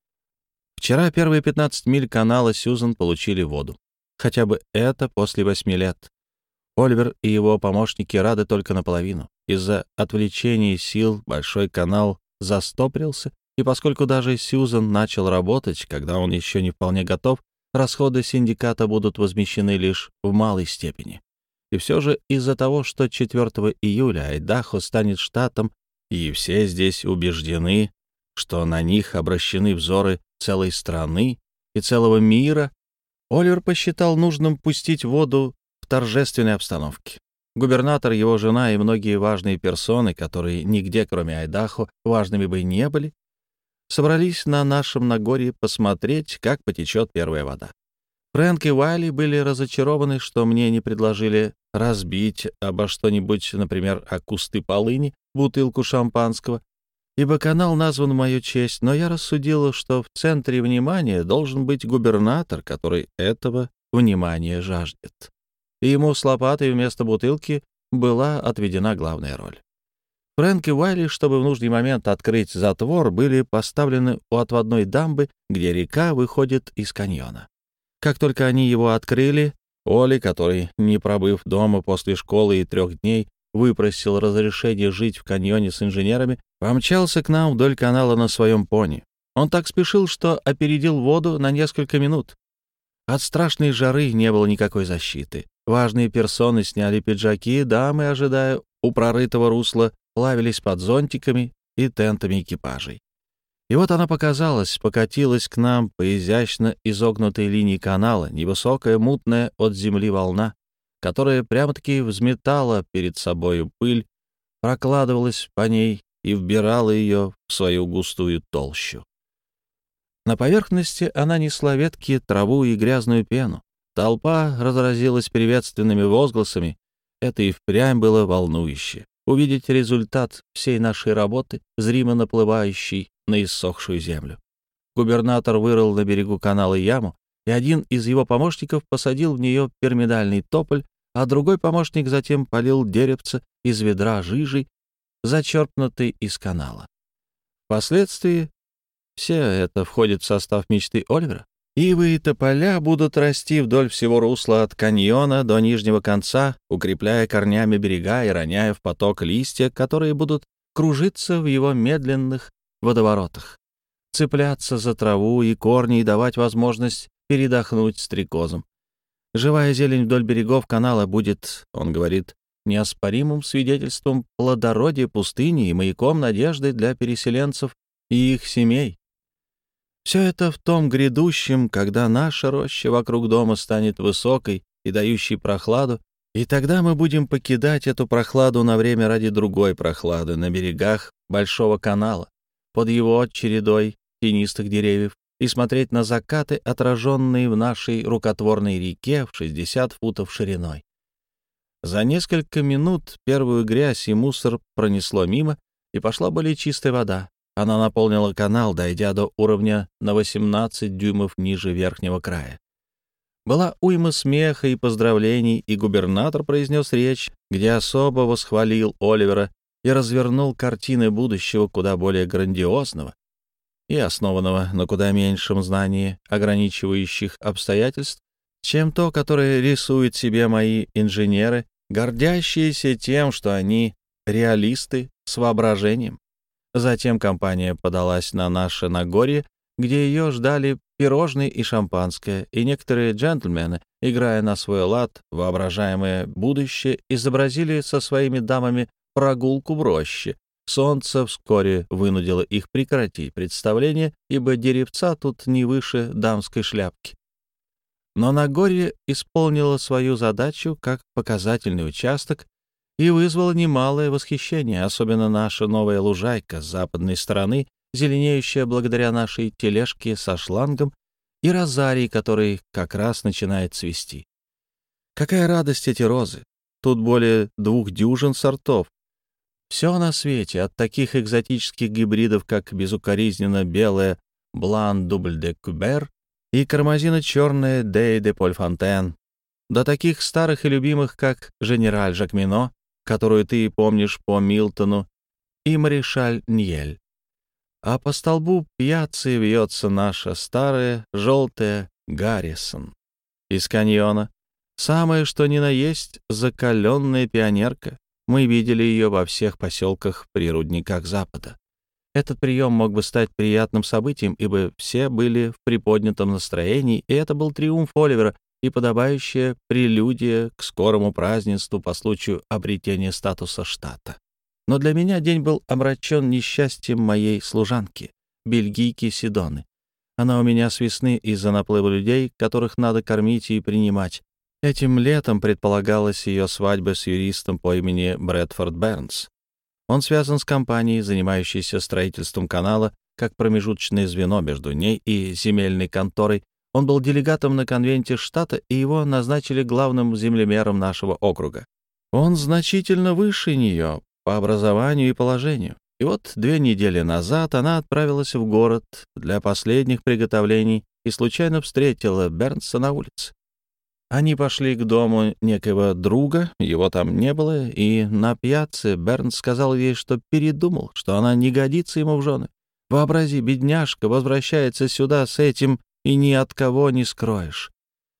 Speaker 1: вчера первые 15 миль канала Сьюзен получили воду. Хотя бы это после 8 лет. Оливер и его помощники рады только наполовину. Из-за отвлечений сил большой канал застопорился, и поскольку даже Сьюзен начал работать, когда он еще не вполне готов, расходы синдиката будут возмещены лишь в малой степени. И все же из-за того, что 4 июля Айдахо станет штатом, и все здесь убеждены, что на них обращены взоры целой страны и целого мира, Оливер посчитал нужным пустить воду в торжественной обстановке. Губернатор, его жена и многие важные персоны, которые нигде, кроме Айдахо, важными бы не были, собрались на нашем Нагорье посмотреть, как потечет первая вода. Фрэнк и Уайли были разочарованы, что мне не предложили разбить обо что-нибудь, например, о кусты полыни, бутылку шампанского, ибо канал назван в мою честь, но я рассудила, что в центре внимания должен быть губернатор, который этого внимания жаждет. И ему с лопатой вместо бутылки была отведена главная роль. Фрэнк и Уайли, чтобы в нужный момент открыть затвор, были поставлены у отводной дамбы, где река выходит из каньона. Как только они его открыли, Оли, который, не пробыв дома после школы и 3 дней, выпросил разрешение жить в каньоне с инженерами, помчался к нам вдоль канала на своем пони. Он так спешил, что опередил воду на несколько минут. От страшной жары не было никакой защиты. Важные персоны сняли пиджаки, дамы, ожидая у прорытого русла, плавились под зонтиками и тентами экипажей. И вот она показалась, покатилась к нам по изящно изогнутой линии канала, невысокая, мутная от земли волна, которая прямо-таки взметала перед собою пыль, прокладывалась по ней и вбирала ее в свою густую толщу. На поверхности она несла ветки, траву и грязную пену. Толпа разразилась приветственными возгласами. Это и впрямь было волнующе. Увидеть результат всей нашей работы, зримо наплывающий на иссохшую землю. Губернатор вырыл на берегу канала яму, и один из его помощников посадил в нее пирамидальный тополь, а другой помощник затем полил деревце из ведра жижей, зачерпнутой из канала. Впоследствии все это входит в состав мечты Оливера. Ивы и тополя будут расти вдоль всего русла от каньона до нижнего конца, укрепляя корнями берега и роняя в поток листья, которые будут кружиться в его медленных водоворотах, цепляться за траву и корни и давать возможность передохнуть стрекозам. Живая зелень вдоль берегов канала будет, он говорит, неоспоримым свидетельством плодородия пустыни и маяком надежды для переселенцев и их семей. Все это в том грядущем, когда наша роща вокруг дома станет высокой и дающей прохладу, и тогда мы будем покидать эту прохладу на время ради другой прохлады на берегах Большого канала, под его чередой тенистых деревьев, и смотреть на закаты, отраженные в нашей рукотворной реке в 60 футов шириной. За несколько минут первую грязь и мусор пронесло мимо, и пошла более чистая вода. Она наполнила канал, дойдя до уровня на 18 дюймов ниже верхнего края. Была уйма смеха и поздравлений, и губернатор произнес речь, где особо восхвалил Оливера и развернул картины будущего куда более грандиозного и основанного на куда меньшем знании ограничивающих обстоятельств, чем то, которое рисуют себе мои инженеры, гордящиеся тем, что они реалисты с воображением. Затем компания подалась на наше Нагорье, где ее ждали пирожные и шампанское, и некоторые джентльмены, играя на свой лад воображаемое будущее, изобразили со своими дамами прогулку в роще. Солнце вскоре вынудило их прекратить представление, ибо деревца тут не выше дамской шляпки. Но Нагорье исполнило свою задачу как показательный участок и вызвало немалое восхищение, особенно наша новая лужайка с западной стороны, зеленеющая благодаря нашей тележке со шлангом и розарий, который как раз начинает цвести. Какая радость эти розы! Тут более 2 дюжин сортов. Все на свете, от таких экзотических гибридов, как безукоризненно белая Блан Дубль де Кубер и кармазина черная Дей де Польфонтен, до таких старых и любимых, как Женераль Жакмино, которую ты помнишь по Милтону, и Маришаль Ньель. А по столбу пьяцы вьется наша старая желтая Гаррисон из каньона. Самое что ни на есть закаленная пионерка. Мы видели ее во всех поселках при рудниках Запада. Этот прием мог бы стать приятным событием, ибо все были в приподнятом настроении, и это был триумф Оливера и подобающая прелюдия к скорому празднеству по случаю обретения статуса штата. Но для меня день был омрачен несчастьем моей служанки, бельгийки Сидоны. Она у меня с весны из-за наплыва людей, которых надо кормить и принимать. Этим летом предполагалась ее свадьба с юристом по имени Брэдфорд Бернс. Он связан с компанией, занимающейся строительством канала, как промежуточное звено между ней и земельной конторой. Он был делегатом на конвенте штата, и его назначили главным землемером нашего округа. Он значительно выше нее по образованию и положению. И вот 2 недели назад она отправилась в город для последних приготовлений и случайно встретила Бернса на улице. Они пошли к дому некоего друга, его там не было, и на пьяце Бернс сказал ей, что передумал, что она не годится ему в жены. Вообрази, бедняжка возвращается сюда с этим, и ни от кого не скроешь.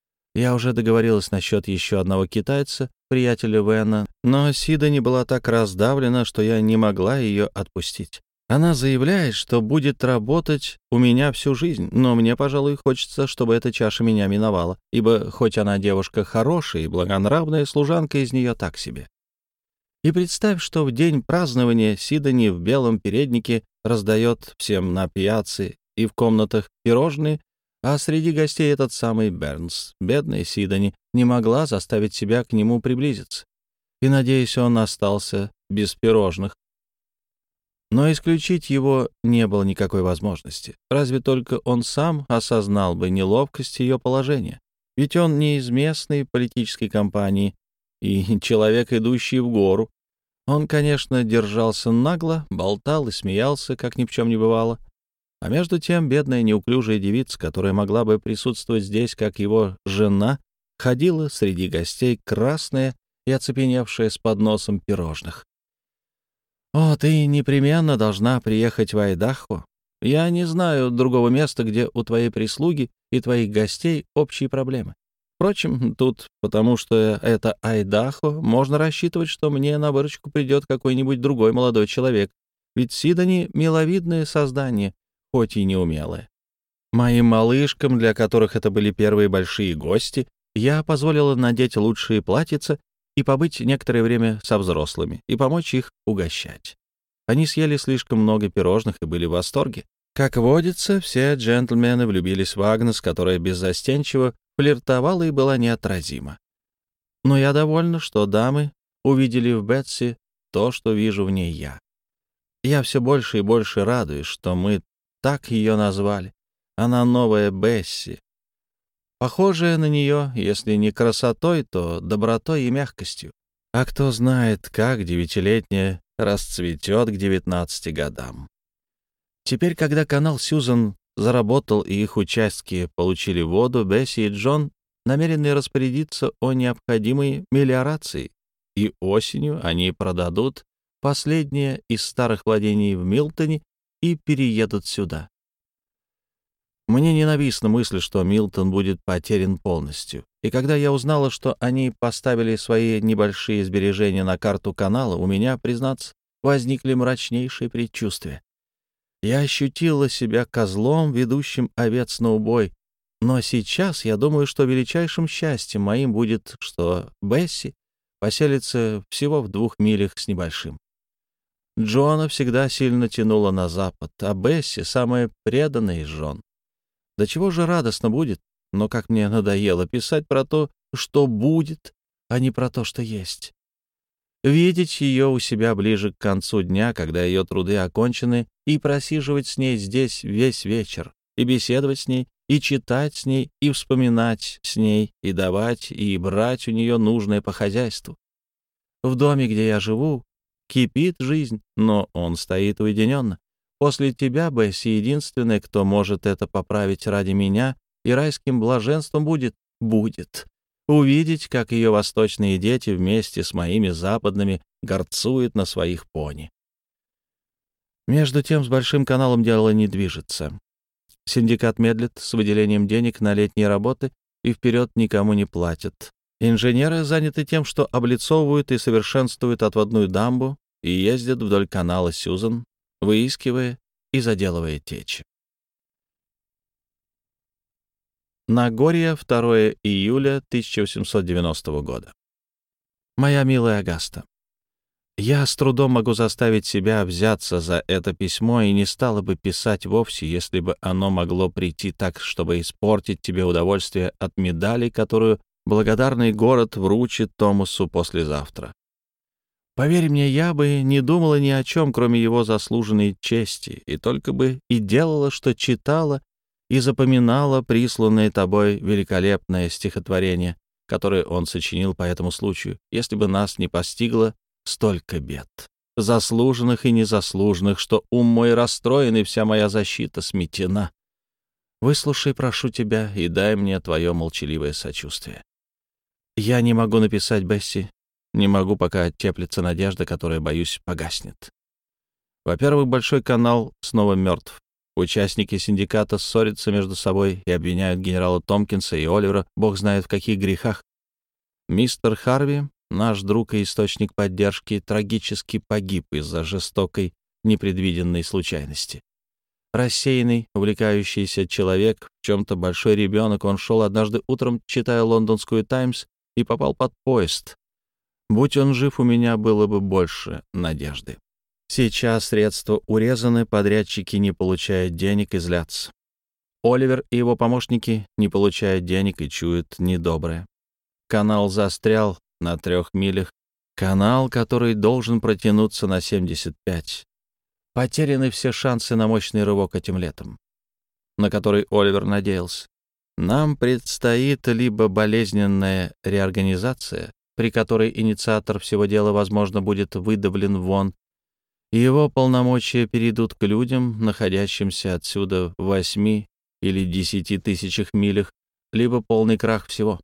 Speaker 1: Я уже договорилась насчет еще одного китайца, приятеля Вена, но Сидони была так раздавлена, что я не могла ее отпустить. Она заявляет, что будет работать у меня всю жизнь, но мне, пожалуй, хочется, чтобы эта чаша меня миновала, ибо хоть она девушка хорошая и благонравная, служанка из нее так себе. И представь, что в день празднования Сидони в белом переднике раздает всем на пьяце и в комнатах пирожные, а среди гостей этот самый Бернс. Бедная Сидони не могла заставить себя к нему приблизиться. И, надеюсь, он остался без пирожных. Но исключить его не было никакой возможности. Разве только он сам осознал бы неловкость ее положения. Ведь он не из местной политической кампании и человек, идущий в гору. Он, конечно, держался нагло, болтал и смеялся, как ни в чем не бывало. А между тем бедная неуклюжая девица, которая могла бы присутствовать здесь, как его жена, ходила среди гостей красная и оцепеневшая с подносом пирожных. «О, ты непременно должна приехать в Айдахо. Я не знаю другого места, где у твоей прислуги и твоих гостей общие проблемы. Впрочем, тут, потому что это Айдахо, можно рассчитывать, что мне на выручку придет какой-нибудь другой молодой человек. Ведь Сидони — миловидное создание, хоть и неумелое. Моим малышкам, для которых это были первые большие гости, я позволила надеть лучшие платьица и побыть некоторое время со взрослыми и помочь их угощать. Они съели слишком много пирожных и были в восторге. Как водится, все джентльмены влюбились в Агнес, которая беззастенчиво флиртовала и была неотразима. Но я довольна, что дамы увидели в Бетси то, что вижу в ней я. Я все больше и больше радуюсь, что мы так ее назвали. Она новая Бесси, похожая на нее, если не красотой, то добротой и мягкостью. А кто знает, как 9-летняя расцветет к 19 годам. Теперь, когда канал Сьюзан заработал и их участки получили воду, Бесси и Джон намерены распорядиться о необходимой мелиорации, и осенью они продадут последнее из старых владений в Милтоне и переедут сюда. Мне ненавистна мысль, что Милтон будет потерян полностью. И когда я узнала, что они поставили свои небольшие сбережения на карту канала, у меня, признаться, возникли мрачнейшие предчувствия. Я ощутила себя козлом, ведущим овец на убой. Но сейчас я думаю, что величайшим счастьем моим будет, что Бесси поселится всего в 2 милях с небольшим. Джона всегда сильно тянула на запад, а Бесси — самая преданная из жен. До чего же радостно будет, но как мне надоело писать про то, что будет, а не про то, что есть. Видеть ее у себя ближе к концу дня, когда ее труды окончены, и просиживать с ней здесь весь вечер, и беседовать с ней, и читать с ней, и вспоминать с ней, и давать, и брать у нее нужное по хозяйству. В доме, где я живу, кипит жизнь, но он стоит уединенно. После тебя, Бесси, единственный, кто может это поправить ради меня, и райским блаженством будет. увидеть, как ее восточные дети вместе с моими западными горцуют на своих пони. Между тем, с Большим каналом дело не движется. Синдикат медлит с выделением денег на летние работы и вперед никому не платят. Инженеры заняты тем, что облицовывают и совершенствуют отводную дамбу и ездят вдоль канала Сьюзан, выискивая и заделывая течи. Нагорье, 2 июля 1890 года. Моя милая Агаста, я с трудом могу заставить себя взяться за это письмо и не стала бы писать вовсе, если бы оно могло прийти так, чтобы испортить тебе удовольствие от медали, которую благодарный город вручит Томасу послезавтра. Поверь мне, я бы не думала ни о чем, кроме его заслуженной чести, и только бы и делала, что читала и запоминала присланное тобой великолепное стихотворение, которое он сочинил по этому случаю, если бы нас не постигло столько бед, заслуженных и незаслуженных, что ум мой расстроен и вся моя защита сметена. Выслушай, прошу тебя, и дай мне твое молчаливое сочувствие. Я не могу написать Бесси, не могу, пока теплится надежда, которая, боюсь, погаснет. Во-первых, Большой канал снова мертв. Участники синдиката ссорятся между собой и обвиняют генерала Томпкинса и Оливера, бог знает в каких грехах. Мистер Харви, наш друг и источник поддержки, трагически погиб из-за жестокой, непредвиденной случайности. Рассеянный, увлекающийся человек, в чем-то большой ребенок, он шел однажды утром, читая лондонскую «Таймс», и попал под поезд. Будь он жив, у меня было бы больше надежды. Сейчас средства урезаны, подрядчики не получают денег и злятся. Оливер и его помощники не получают денег и чуют недоброе. Канал застрял на 3 милях. Канал, который должен протянуться на 75. Потеряны все шансы на мощный рывок этим летом, на который Оливер надеялся. Нам предстоит либо болезненная реорганизация, при которой инициатор всего дела, возможно, будет выдавлен вон, и его полномочия перейдут к людям, находящимся отсюда в 8 или 10 тысячах милях, либо полный крах всего.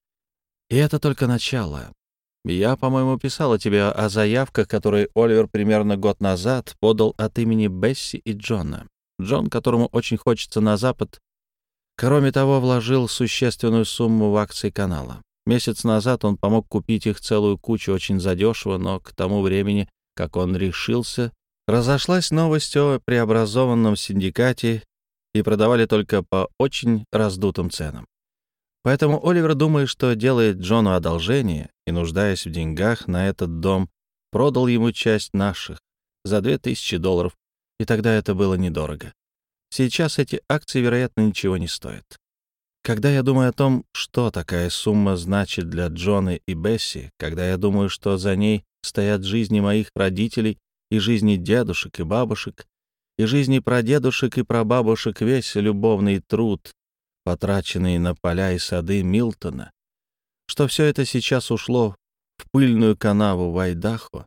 Speaker 1: И это только начало. Я, по-моему, писала тебе о заявках, которые Оливер примерно год назад подал от имени Бесси и Джона. Джон, которому очень хочется на Запад, кроме того, вложил существенную сумму в акции канала. Месяц назад он помог купить их целую кучу очень задешево, но к тому времени, как он решился, разошлась новость о преобразованном синдикате и продавали только по очень раздутым ценам. Поэтому Оливер думает, что делает Джону одолжение и, нуждаясь в деньгах на этот дом, продал ему часть наших за $2000, и тогда это было недорого. Сейчас эти акции, вероятно, ничего не стоят. Когда я думаю о том, что такая сумма значит для Джона и Бесси, когда я думаю, что за ней стоят жизни моих родителей и жизни дедушек и бабушек, и жизни прадедушек и прабабушек, весь любовный труд, потраченный на поля и сады Милтона, что все это сейчас ушло в пыльную канаву в Айдахо.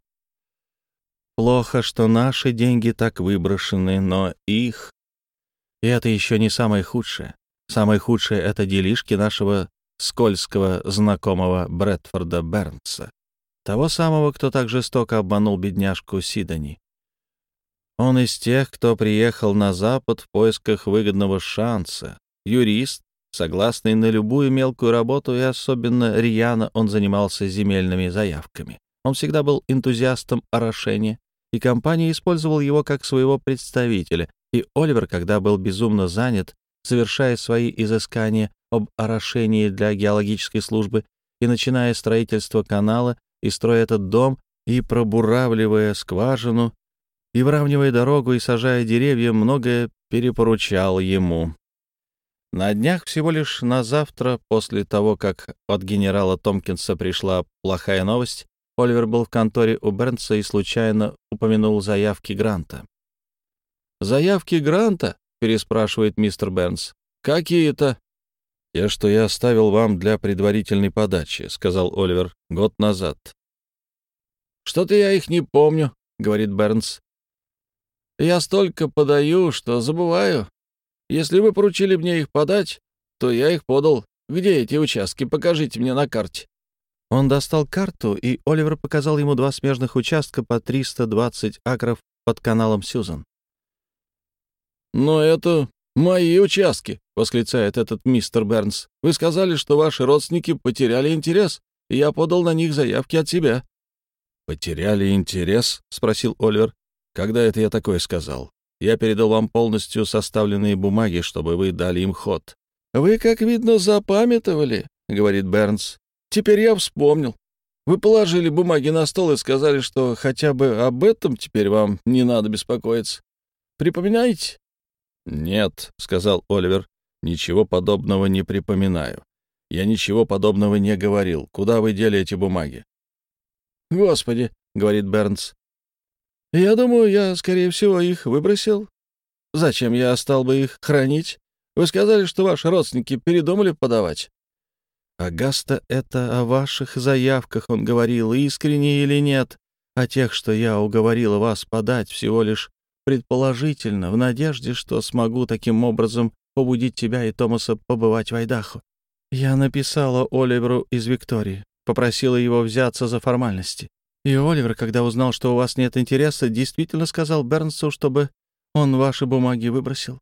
Speaker 1: Плохо, что наши деньги так выброшены, но их... И это еще не самое худшее. Самое худшее — это делишки нашего скользкого знакомого Брэдфорда Бернса, того самого, кто так жестоко обманул бедняжку Сидони. Он из тех, кто приехал на Запад в поисках выгодного шанса, юрист, согласный на любую мелкую работу, и особенно рьяно он занимался земельными заявками. Он всегда был энтузиастом орошения, и компания использовала его как своего представителя, и Оливер, когда был безумно занят, совершая свои изыскания об орошении для геологической службы и начиная строительство канала, и строя этот дом, и пробуравливая скважину, и выравнивая дорогу, и сажая деревья, многое перепоручал ему. На днях, всего лишь на завтра, после того, как от генерала Томпкинса пришла плохая новость, Оливер был в конторе у Бернса и случайно упомянул заявки Гранта. «Заявки Гранта?» — переспрашивает мистер Бернс. «Какие-то?» «Те, что я оставил вам для предварительной подачи», — сказал Оливер, — «год назад». «Что-то я их не помню», — говорит Бернс. «Я столько подаю, что забываю. Если вы поручили мне их подать, то я их подал,
Speaker 2: Где эти участки? Покажите мне на карте».
Speaker 1: Он достал карту, и Оливер показал ему 2 смежных участка по 320 акров под каналом Сьюзан.
Speaker 2: «Но это мои участки», — восклицает этот мистер Бернс. «Вы сказали, что ваши родственники потеряли интерес, и я подал на них заявки от себя».
Speaker 1: «Потеряли интерес?» — спросил Оливер. «Когда это я такое сказал? Я передал вам полностью составленные бумаги, чтобы вы дали им ход».
Speaker 2: «Вы, как видно, запамятовали», — говорит Бернс. «Теперь я вспомнил. Вы положили бумаги на стол и сказали, что хотя бы об этом теперь вам не надо беспокоиться. Припоминаете?»
Speaker 1: «Нет», — сказал Оливер, — «ничего подобного не припоминаю. Я ничего подобного не говорил. Куда вы дели эти бумаги?»
Speaker 2: «Господи», — говорит Бернс, — «я думаю, я, скорее всего, их выбросил. Зачем я стал бы их хранить? Вы сказали, что ваши родственники передумали подавать».
Speaker 1: «Агаста, это о ваших заявках он говорил, искренне или нет, о тех, что я уговорила вас подать, всего лишь предположительно, в надежде, что смогу таким образом побудить тебя и Томаса побывать в Айдахо. Я написала Оливеру из Виктории, попросила его взяться за формальности. И Оливер, когда узнал, что у вас нет интереса, действительно сказал Бернсу, чтобы он ваши бумаги выбросил.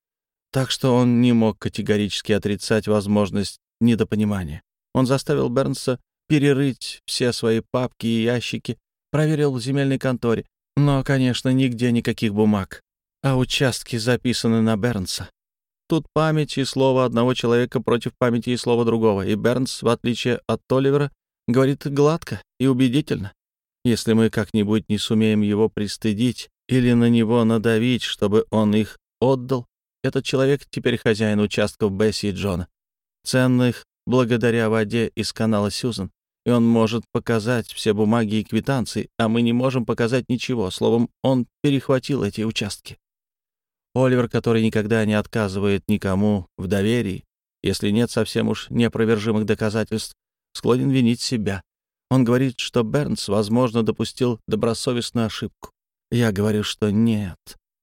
Speaker 1: Так что он не мог категорически отрицать возможность недопонимания. Он заставил Бернса перерыть все свои папки и ящики, проверил в земельной конторе. Но, конечно, нигде никаких бумаг, а участки записаны на Бернса. Тут память и слово одного человека против памяти и слова другого, и Бернс, в отличие от Оливера, говорит гладко и убедительно. Если мы как-нибудь не сумеем его пристыдить или на него надавить, чтобы он их отдал, этот человек теперь хозяин участков Бесси и Джона, ценных благодаря воде из канала Сьюзан, и он может показать все бумаги и квитанции, а мы не можем показать ничего. Словом, он перехватил эти участки. Оливер, который никогда не отказывает никому в доверии, если нет совсем уж неопровержимых доказательств, склонен винить себя. Он говорит, что Бернс, возможно, допустил добросовестную ошибку. Я говорю, что нет.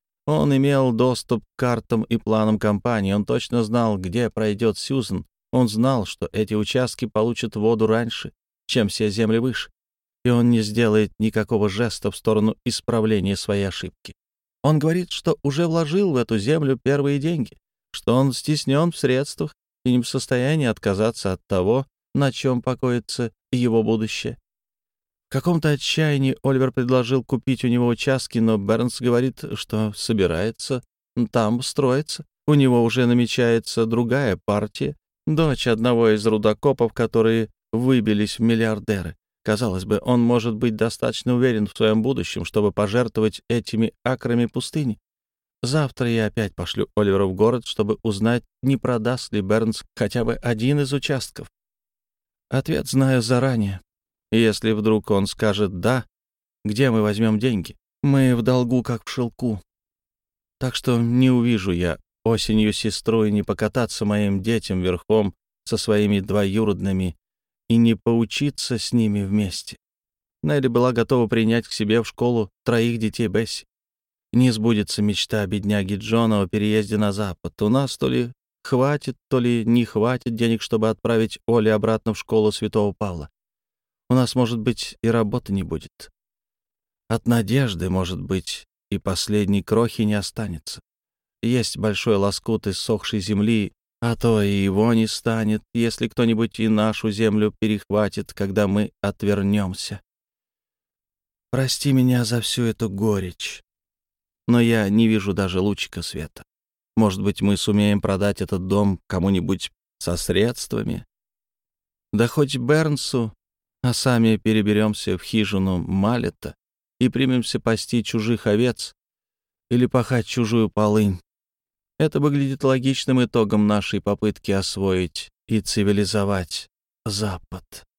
Speaker 1: Он имел доступ к картам и планам компании, он точно знал, где пройдет Сьюзан, он знал, что эти участки получат воду раньше, чем все земли выше, и он не сделает никакого жеста в сторону исправления своей ошибки. Он говорит, что уже вложил в эту землю первые деньги, что он стеснен в средствах и не в состоянии отказаться от того, на чем покоится его будущее. В каком-то отчаянии Оливер предложил купить у него участки, но Бернс говорит, что собирается там строиться. У него уже намечается другая партия, дочь одного из рудокопов, которые выбились в миллиардеры. Казалось бы, он может быть достаточно уверен в своем будущем, чтобы пожертвовать этими акрами пустыни. Завтра я опять пошлю Оливера в город, чтобы узнать, не продаст ли Бернс хотя бы один из участков. Ответ знаю заранее. Если вдруг он скажет «да», где мы возьмем деньги? Мы в долгу, как в шелку. Так что не увижу я осенью сестру и не покататься моим детям верхом со своими двоюродными и не поучиться с ними вместе. Нелли была готова принять к себе в школу 3 детей Бесси. Не сбудется мечта бедняги Джона о переезде на Запад. У нас то ли хватит, то ли не хватит денег, чтобы отправить Оли обратно в школу Святого Павла. У нас, может быть, и работы не будет. От надежды, может быть, и последней крохи не останется. Есть большой лоскут иссохшей земли, а то и его не станет, если кто-нибудь и нашу землю перехватит, когда мы отвернемся. Прости меня за всю эту горечь, но я не вижу даже лучика света. Может быть, мы сумеем продать этот дом кому-нибудь со средствами? Да хоть Бернсу, а сами переберемся в хижину Малета и примемся пасти чужих овец или пахать чужую полынь. Это выглядит логичным итогом нашей попытки освоить и цивилизовать Запад.